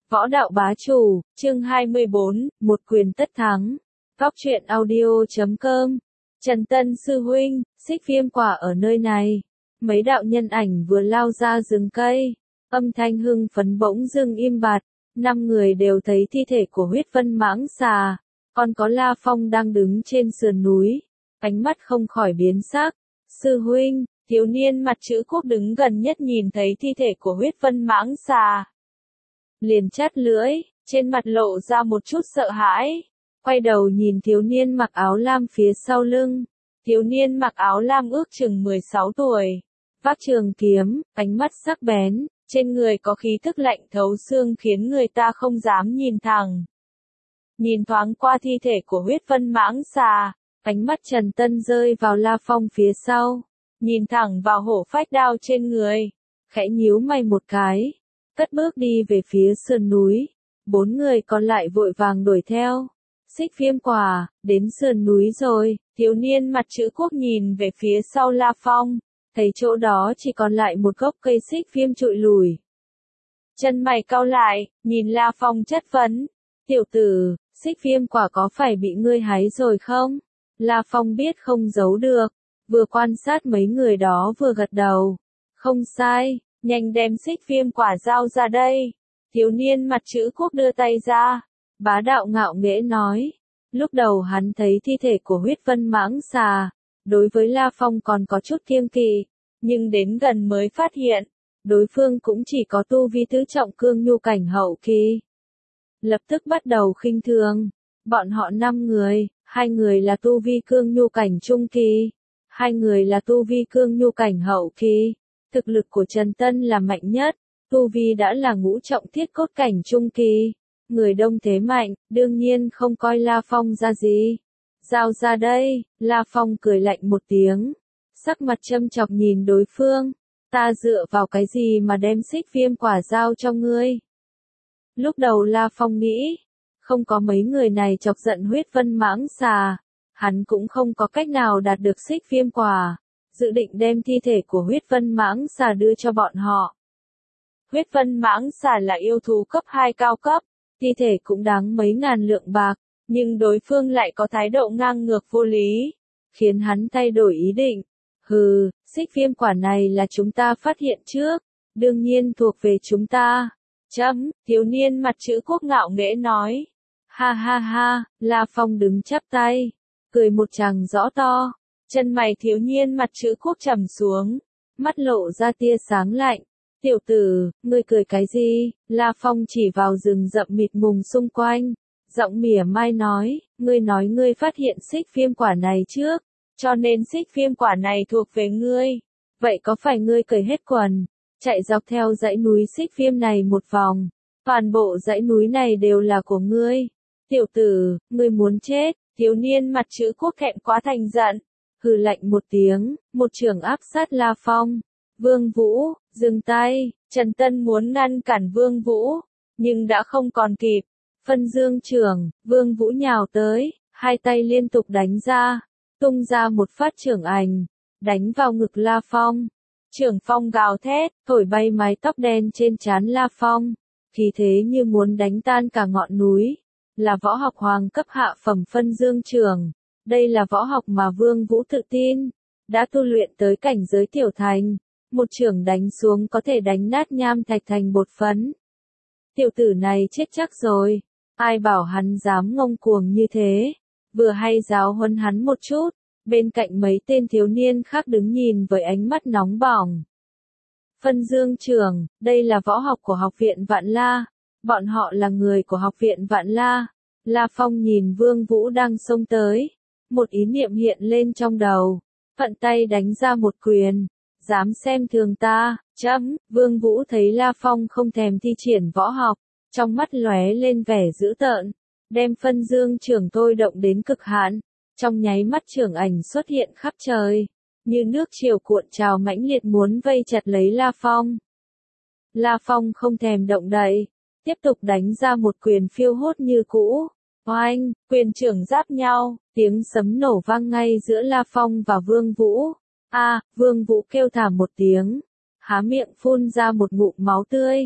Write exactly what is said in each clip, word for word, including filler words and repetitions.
Võ đạo bá chủ, chương hai mươi bốn, một quyền tất thắng. Góc truyện audio chấm com. Trần Tân sư huynh, xích viêm quả ở nơi này. Mấy đạo nhân ảnh vừa lao ra rừng cây. Âm thanh hưng phấn bỗng dưng im bặt. Năm người đều thấy thi thể của huyết vân mãng xà. Còn có La Phong đang đứng trên sườn núi. Ánh mắt không khỏi biến sắc. Sư huynh, thiếu niên mặt chữ quốc đứng gần nhất nhìn thấy thi thể của huyết vân mãng xà. Liền chát lưỡi, trên mặt lộ ra một chút sợ hãi. Quay đầu nhìn thiếu niên mặc áo lam phía sau lưng. Thiếu niên mặc áo lam ước chừng mười sáu tuổi. Vác trường kiếm, ánh mắt sắc bén, trên người có khí thức lạnh thấu xương khiến người ta không dám nhìn thẳng. Nhìn thoáng qua thi thể của huyết vân mãng xà, ánh mắt Trần Tân rơi vào La Phong phía sau. Nhìn thẳng vào hổ phách đao trên người. Khẽ nhíu mày một cái. Cất bước đi về phía sườn núi. Bốn người còn lại vội vàng đuổi theo. Xích viêm quả, đến sườn núi rồi. Thiếu niên mặt chữ quốc nhìn về phía sau La Phong. Thấy chỗ đó chỉ còn lại một gốc cây xích viêm trụi lùi. Chân mày cau lại, nhìn La Phong chất vấn. Tiểu tử, xích viêm quả có phải bị ngươi hái rồi không? La Phong biết không giấu được. Vừa quan sát mấy người đó vừa gật đầu. Không sai. Nhanh đem xích viêm quả giao ra đây. Thiếu niên mặt chữ quốc đưa tay ra. Bá đạo ngạo nghễ nói. Lúc đầu hắn thấy thi thể của huyết vân mãng xà. Đối với La Phong còn có chút kiêng kỵ. Nhưng đến gần mới phát hiện. Đối phương cũng chỉ có tu vi tứ trọng cương nhu cảnh hậu kỳ. Lập tức bắt đầu khinh thường. Bọn họ năm người. Hai người là tu vi cương nhu cảnh trung kỳ. Hai người là tu vi cương nhu cảnh hậu kỳ. Thực lực của Trần Tân là mạnh nhất, tu vi đã là ngũ trọng thiết cốt cảnh trung kỳ. Người đông thế mạnh, đương nhiên không coi La Phong ra gì. Giao ra đây, La Phong cười lạnh một tiếng. Sắc mặt châm chọc nhìn đối phương. Ta dựa vào cái gì mà đem xích viêm quả giao cho ngươi? Lúc đầu La Phong nghĩ, không có mấy người này chọc giận huyết vân mãng xà. Hắn cũng không có cách nào đạt được xích viêm quả. Dự định đem thi thể của huyết vân mãng xà đưa cho bọn họ. Huyết vân mãng xà là yêu thú cấp hai cao cấp, thi thể cũng đáng mấy ngàn lượng bạc, nhưng đối phương lại có thái độ ngang ngược vô lý, khiến hắn thay đổi ý định. Hừ, xích viêm quả này là chúng ta phát hiện trước, đương nhiên thuộc về chúng ta. Chấm, thiếu niên mặt chữ quốc ngạo nghễ nói. Ha ha ha, La Phong đứng chắp tay, cười một tràng rõ to. Chân mày thiếu niên mặt chữ quốc trầm xuống, mắt lộ ra tia sáng lạnh. Tiểu tử, ngươi cười cái gì? La Phong chỉ vào rừng rậm mịt mùng xung quanh, giọng mỉa mai nói, ngươi nói ngươi phát hiện xích viêm quả này trước, cho nên xích viêm quả này thuộc về ngươi. Vậy có phải ngươi cởi hết quần, chạy dọc theo dãy núi xích viêm này một vòng, toàn bộ dãy núi này đều là của ngươi? Tiểu tử, ngươi muốn chết? Thiếu niên mặt chữ quốc thẹn quá thành giận. Hừ lạnh một tiếng, một trường áp sát La Phong. Vương Vũ, dừng tay. Trần Tân muốn ngăn cản Vương Vũ, nhưng đã không còn kịp. Phân dương trường, Vương Vũ nhào tới, hai tay liên tục đánh ra, tung ra một phát trưởng ảnh, đánh vào ngực La Phong. Trưởng phong gào thét, thổi bay mái tóc đen trên trán La Phong, khí thế như muốn đánh tan cả ngọn núi. Là võ học hoàng cấp hạ phẩm phân dương trường. Đây là võ học mà Vương Vũ tự tin, đã tu luyện tới cảnh giới tiểu thành, một chưởng đánh xuống có thể đánh nát nham thạch thành bột phấn. Tiểu tử này chết chắc rồi, ai bảo hắn dám ngông cuồng như thế, vừa hay giáo huấn hắn một chút, bên cạnh mấy tên thiếu niên khác đứng nhìn với ánh mắt nóng bỏng. Phân dương trường, đây là võ học của học viện Vạn La, bọn họ là người của học viện Vạn La. La Phong nhìn Vương Vũ đang xông tới. Một ý niệm hiện lên trong đầu, vận tay đánh ra một quyền, dám xem thường ta, chấm. Vương Vũ thấy La Phong không thèm thi triển võ học, trong mắt lóe lên vẻ dữ tợn, đem phân dương trường thôi động đến cực hạn, trong nháy mắt trường ảnh xuất hiện khắp trời, như nước triều cuộn trào mãnh liệt muốn vây chặt lấy La Phong. La Phong không thèm động đậy, tiếp tục đánh ra một quyền phiêu hốt như cũ. Oanh, quyền trưởng giáp nhau, tiếng sấm nổ vang ngay giữa La Phong và Vương Vũ. A, à, Vương Vũ kêu thảm một tiếng, há miệng phun ra một ngụm máu tươi.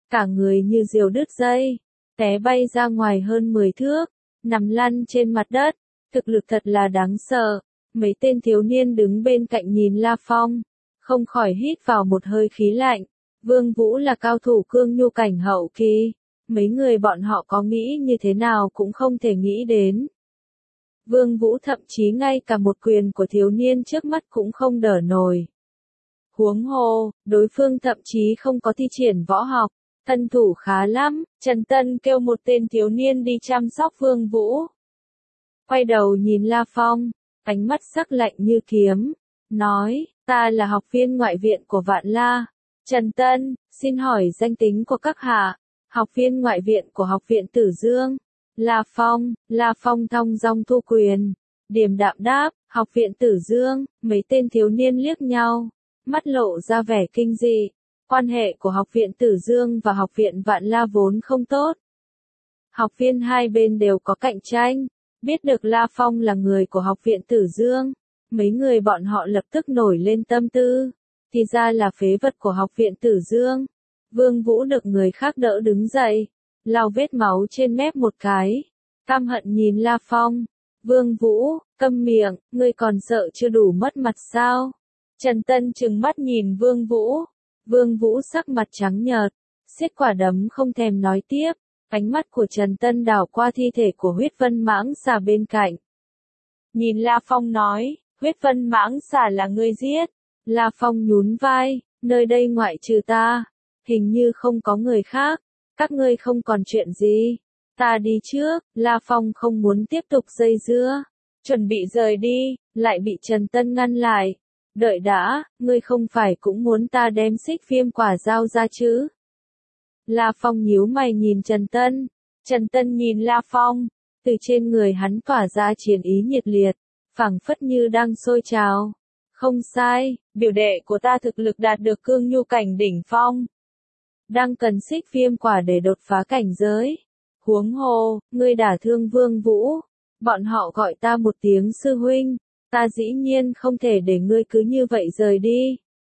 cả người như diều đứt dây, té bay ra ngoài hơn mười thước, nằm lăn trên mặt đất, thực lực thật là đáng sợ. Mấy tên thiếu niên đứng bên cạnh nhìn La Phong, không khỏi hít vào một hơi khí lạnh. Vương Vũ là cao thủ cương nhu cảnh hậu kỳ, mấy người bọn họ có nghĩ như thế nào cũng không thể nghĩ đến. Vương Vũ thậm chí ngay cả một quyền của thiếu niên trước mắt cũng không đỡ nổi. Huống hồ, đối phương thậm chí không có thi triển võ học, thân thủ khá lắm. Trần Tân kêu một tên thiếu niên đi chăm sóc Vương Vũ. Quay đầu nhìn La Phong, ánh mắt sắc lạnh như kiếm, nói, ta là học viên ngoại viện của Vạn La. Trần Tân, xin hỏi danh tính của các hạ. Học viên ngoại viện của học viện Tử Dương. La Phong, La Phong thong dong thu quyền, điềm đạm đáp, học viện Tử Dương. Mấy tên thiếu niên liếc nhau, mắt lộ ra vẻ kinh dị. Quan hệ của học viện Tử Dương và học viện Vạn La vốn không tốt. Học viên hai bên đều có cạnh tranh. Biết được La Phong là người của học viện Tử Dương, mấy người bọn họ lập tức nổi lên tâm tư. Thì ra là phế vật của học viện Tử Dương. Vương Vũ được người khác đỡ đứng dậy, lau vết máu trên mép một cái, căm hận nhìn La Phong. Vương Vũ, câm miệng, ngươi còn sợ chưa đủ mất mặt sao? Trần Tân trừng mắt nhìn Vương Vũ. Vương Vũ sắc mặt trắng nhợt, siết quả đấm không thèm nói tiếp. Ánh mắt của Trần Tân đảo qua thi thể của huyết vân mãng xà bên cạnh. Nhìn La Phong nói, huyết vân mãng xà là ngươi giết. La Phong nhún vai, nơi đây ngoại trừ ta, hình như không có người khác, các ngươi không còn chuyện gì. Ta đi trước. La Phong không muốn tiếp tục dây dưa, chuẩn bị rời đi, lại bị Trần Tân ngăn lại. Đợi đã, ngươi không phải cũng muốn ta đem xích viêm quả giao ra chứ? La Phong nhíu mày nhìn Trần Tân. Trần Tân nhìn La Phong, từ trên người hắn tỏa ra chiến ý nhiệt liệt, phảng phất như đang sôi trào. Không sai, biểu đệ của ta thực lực đạt được cương nhu cảnh đỉnh phong, đang cần xích viêm quả để đột phá cảnh giới. Huống hồ, ngươi đả thương Vương Vũ, bọn họ gọi ta một tiếng sư huynh, ta dĩ nhiên không thể để ngươi cứ như vậy rời đi.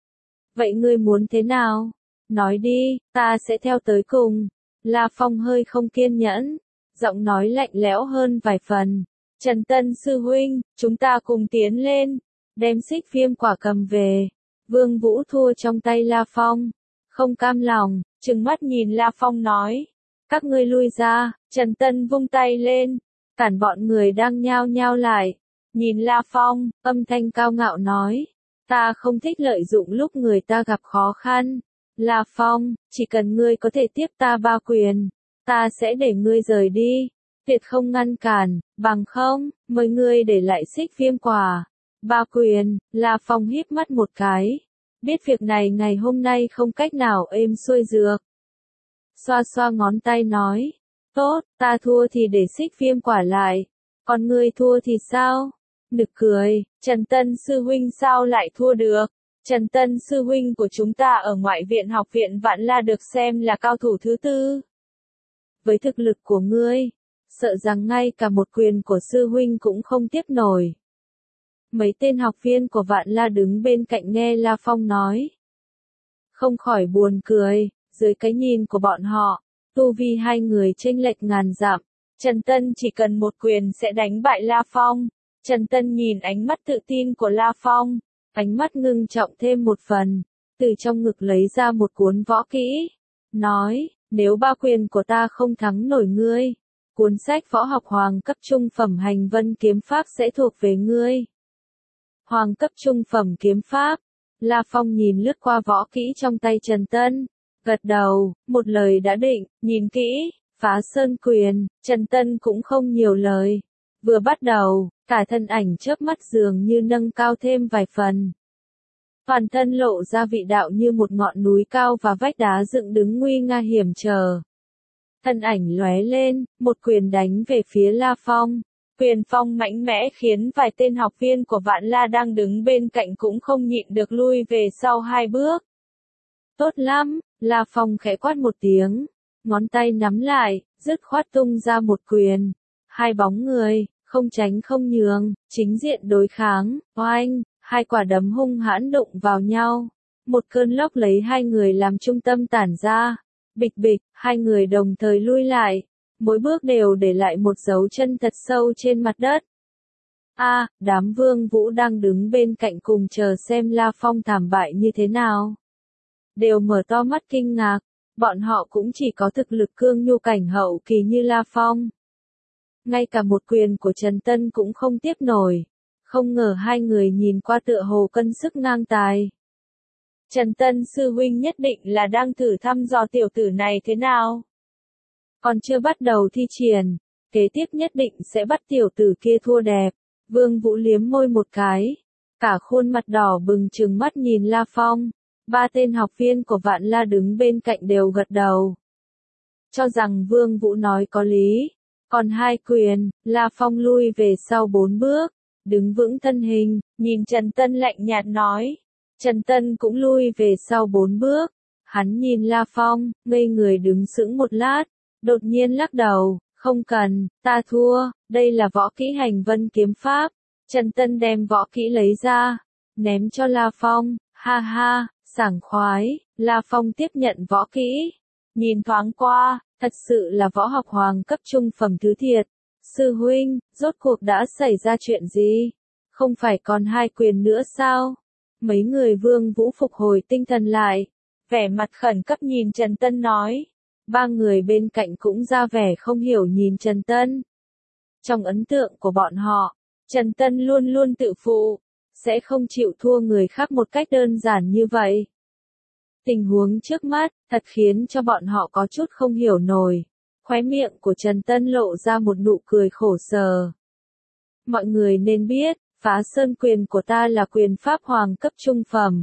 Vậy ngươi muốn thế nào? Nói đi, ta sẽ theo tới cùng. La Phong hơi không kiên nhẫn, giọng nói lạnh lẽo hơn vài phần. Trần Tân sư huynh, chúng ta cùng tiến lên, đem xích viêm quả cầm về. Vương Vũ thua trong tay La Phong, không cam lòng, trừng mắt nhìn La Phong nói, các ngươi lui ra. Trần Tân vung tay lên, cản bọn người đang nhao nhao lại. Nhìn La Phong, âm thanh cao ngạo nói, ta không thích lợi dụng lúc người ta gặp khó khăn. La Phong, chỉ cần ngươi có thể tiếp ta ba quyền, ta sẽ để ngươi rời đi, tuyệt không ngăn cản, bằng không, mời ngươi để lại xích viêm quả. Ba quyền. La Phong híp mắt một cái, biết việc này ngày hôm nay không cách nào êm xuôi dược. Xoa xoa ngón tay nói, tốt, ta thua thì để xích viêm quả lại, còn ngươi thua thì sao? Nực cười, Trần Tân sư huynh sao lại thua được? Trần Tân sư huynh của chúng ta ở ngoại viện học viện Vạn La được xem là cao thủ thứ tư. Với thực lực của ngươi, sợ rằng ngay cả một quyền của sư huynh cũng không tiếp nổi. Mấy tên học viên của Vạn La đứng bên cạnh nghe La Phong nói, không khỏi buồn cười. Dưới cái nhìn của bọn họ, tu vi hai người chênh lệch ngàn dặm, Trần Tân chỉ cần một quyền sẽ đánh bại La Phong. Trần Tân nhìn ánh mắt tự tin của La Phong, ánh mắt ngưng trọng thêm một phần, từ trong ngực lấy ra một cuốn võ kỹ, nói, nếu ba quyền của ta không thắng nổi ngươi, cuốn sách võ học hoàng cấp trung phẩm hành vân kiếm pháp sẽ thuộc về ngươi. Hoàng cấp trung phẩm kiếm pháp. La Phong nhìn lướt qua võ kỹ trong tay Trần Tân, gật đầu, một lời đã định. Nhìn kỹ, phá sơn quyền. Trần Tân cũng không nhiều lời, vừa bắt đầu, cả thân ảnh chớp mắt dường như nâng cao thêm vài phần. Toàn thân lộ ra vị đạo như một ngọn núi cao và vách đá dựng đứng nguy nga hiểm trở. Thân ảnh lóe lên, một quyền đánh về phía La Phong. Quyền phong mạnh mẽ khiến vài tên học viên của Vạn La đang đứng bên cạnh cũng không nhịn được lui về sau hai bước. Tốt lắm, La Phong khẽ quát một tiếng, ngón tay nắm lại, dứt khoát tung ra một quyền. Hai bóng người, không tránh không nhường, chính diện đối kháng, oanh, hai quả đấm hung hãn đụng vào nhau. Một cơn lốc lấy hai người làm trung tâm tản ra, Bịch bịch, hai người đồng thời lui lại, mỗi bước đều để lại một dấu chân thật sâu trên mặt đất. A, à, đám Vương Vũ đang đứng bên cạnh cùng chờ xem La Phong thảm bại như thế nào. Đều mở to mắt kinh ngạc, bọn họ cũng chỉ có thực lực cương nhu cảnh hậu kỳ như La Phong. Ngay cả một quyền của Trần Tân cũng không tiếp nổi, không ngờ hai người nhìn qua tựa hồ cân sức ngang tài. Trần Tân sư huynh nhất định là đang thử thăm dò tiểu tử này thế nào. Còn chưa bắt đầu thi triển, kế tiếp nhất định sẽ bắt tiểu tử kia thua đẹp. Vương Vũ liếm môi một cái, cả khuôn mặt đỏ bừng trừng mắt nhìn La Phong. Ba tên học viên của Vạn La đứng bên cạnh đều gật đầu, cho rằng Vương Vũ nói có lý. Còn hai quyền, La Phong lui về sau bốn bước, đứng vững thân hình, nhìn Trần Tân lạnh nhạt nói. Trần Tân cũng lui về sau bốn bước, hắn nhìn La Phong, ngây người đứng sững một lát, đột nhiên lắc đầu, không cần, ta thua, đây là võ kỹ hành vân kiếm pháp. Trần Tân đem võ kỹ lấy ra, ném cho La Phong, ha ha, sảng khoái. La Phong tiếp nhận võ kỹ, nhìn thoáng qua, thật sự là võ học hoàng cấp trung phẩm thứ thiệt. Sư huynh, rốt cuộc đã xảy ra chuyện gì? Không phải còn hai quyền nữa sao? Mấy người Vương Vũ phục hồi tinh thần lại, vẻ mặt khẩn cấp nhìn Trần Tân nói. Ba người bên cạnh cũng ra vẻ không hiểu nhìn Trần Tân. Trong ấn tượng của bọn họ, Trần Tân luôn luôn tự phụ, sẽ không chịu thua người khác một cách đơn giản như vậy. Tình huống trước mắt, thật khiến cho bọn họ có chút không hiểu nổi. Khóe miệng của Trần Tân lộ ra một nụ cười khổ sở. Mọi người nên biết, Phá Sơn quyền của ta là quyền pháp hoàng cấp trung phẩm.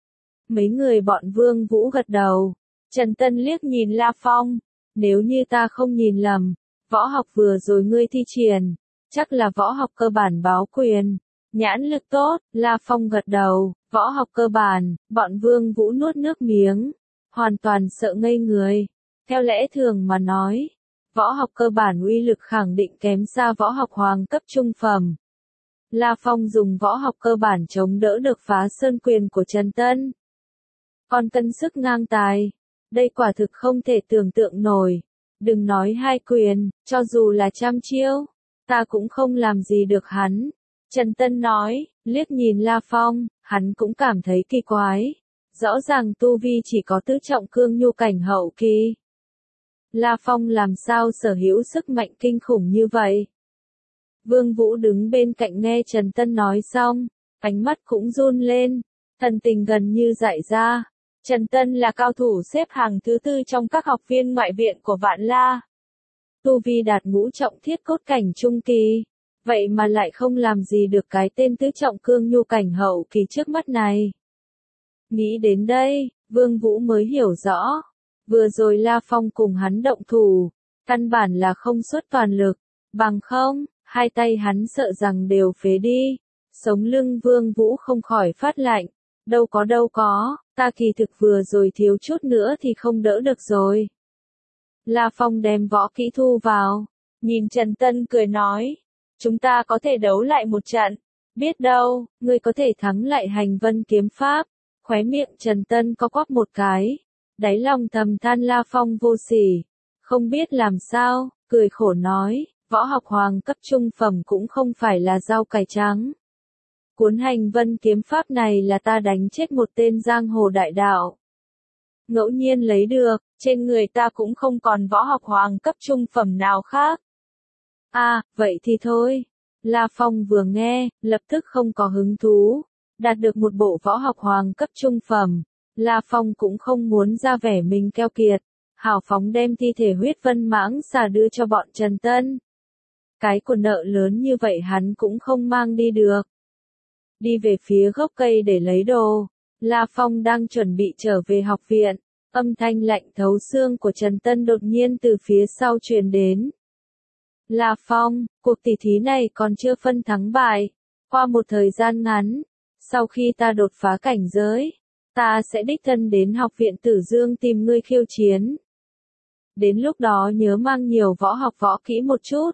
Mấy người bọn Vương Vũ gật đầu. Trần Tân liếc nhìn La Phong. Nếu như ta không nhìn lầm, võ học vừa rồi ngươi thi triển, chắc là võ học cơ bản báo quyền. Nhãn lực tốt, La Phong gật đầu. Võ học cơ bản, bọn Vương Vũ nuốt nước miếng, hoàn toàn sợ ngây người. Theo lẽ thường mà nói, võ học cơ bản uy lực khẳng định kém xa võ học hoàng cấp trung phẩm. La Phong dùng võ học cơ bản chống đỡ được Phá Sơn quyền của Trần Tân. Còn cân sức ngang tài, đây quả thực không thể tưởng tượng nổi. Đừng nói hai quyền, cho dù là trăm chiêu, ta cũng không làm gì được hắn. Trần Tân nói, liếc nhìn La Phong, hắn cũng cảm thấy kỳ quái. Rõ ràng tu vi chỉ có tứ trọng cương nhu cảnh hậu kỳ. La Phong làm sao sở hữu sức mạnh kinh khủng như vậy? Vương Vũ đứng bên cạnh nghe Trần Tân nói xong, ánh mắt cũng run lên, thần tình gần như dại ra. Trần Tân là cao thủ xếp hàng thứ tư trong các học viên ngoại viện của Vạn La. Tu vi đạt ngũ trọng thiết cốt cảnh trung kỳ, vậy mà lại không làm gì được cái tên tứ trọng cương nhu cảnh hậu kỳ trước mắt này. Nghĩ đến đây, Vương Vũ mới hiểu rõ, vừa rồi La Phong cùng hắn động thủ, căn bản là không xuất toàn lực, bằng không, hai tay hắn sợ rằng đều phế đi. Sống lưng Vương Vũ không khỏi phát lạnh, đâu có đâu có, ta kỳ thực vừa rồi thiếu chút nữa thì không đỡ được rồi. La Phong đem võ kỹ thu vào, nhìn Trần Tân cười nói, chúng ta có thể đấu lại một trận, biết đâu, ngươi có thể thắng lại hành vân kiếm pháp. Khóe miệng Trần Tân có quắp một cái, đáy lòng thầm than La Phong vô sỉ, không biết làm sao, cười khổ nói, võ học hoàng cấp trung phẩm cũng không phải là rau cải trắng. Cuốn hành vân kiếm pháp này là ta đánh chết một tên giang hồ đại đạo. Ngẫu nhiên lấy được, trên người ta cũng không còn võ học hoàng cấp trung phẩm nào khác. À, vậy thì thôi. La Phong vừa nghe, lập tức không có hứng thú. Đạt được một bộ võ học hoàng cấp trung phẩm, La Phong cũng không muốn ra vẻ mình keo kiệt. Hào phóng đem thi thể huyết vân mãng xà đưa cho bọn Trần Tân. Cái của nợ lớn như vậy hắn cũng không mang đi được. Đi về phía gốc cây để lấy đồ, La Phong đang chuẩn bị trở về học viện. Âm thanh lạnh thấu xương của Trần Tân đột nhiên từ phía sau truyền đến. La Phong, cuộc tỷ thí này còn chưa phân thắng bại. Qua một thời gian ngắn, sau khi ta đột phá cảnh giới, ta sẽ đích thân đến học viện Tử Dương tìm ngươi khiêu chiến. Đến lúc đó nhớ mang nhiều võ học võ kỹ một chút.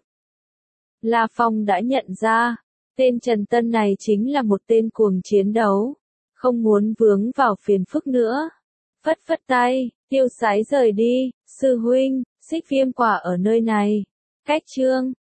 La Phong đã nhận ra, tên Trần Tân này chính là một tên cuồng chiến đấu, không muốn vướng vào phiền phức nữa. Phất phất tay, Tiêu Sái rời đi, sư huynh, xích viêm quả ở nơi này. Cách chương